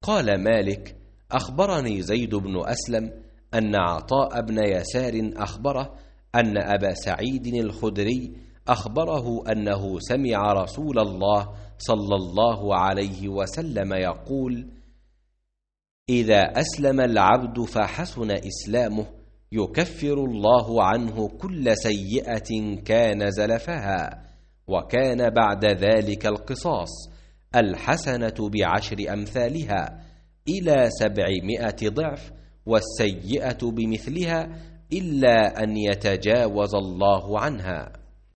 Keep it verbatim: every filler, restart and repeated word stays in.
قال مالك: أخبرني زيد بن أسلم أن عطاء بن يسار أخبره أن أبا سعيد الخدري أخبره أنه سمع رسول الله صلى الله عليه وسلم يقول: إذا أسلم العبد فحسن إسلامه يكفر الله عنه كل سيئة كان زلفها، وكان بعد ذلك القصاص، الحسنة بعشر أمثالها إلى سبعمائة ضعف، والسيئة بمثلها إلا أن يتجاوز الله عنها.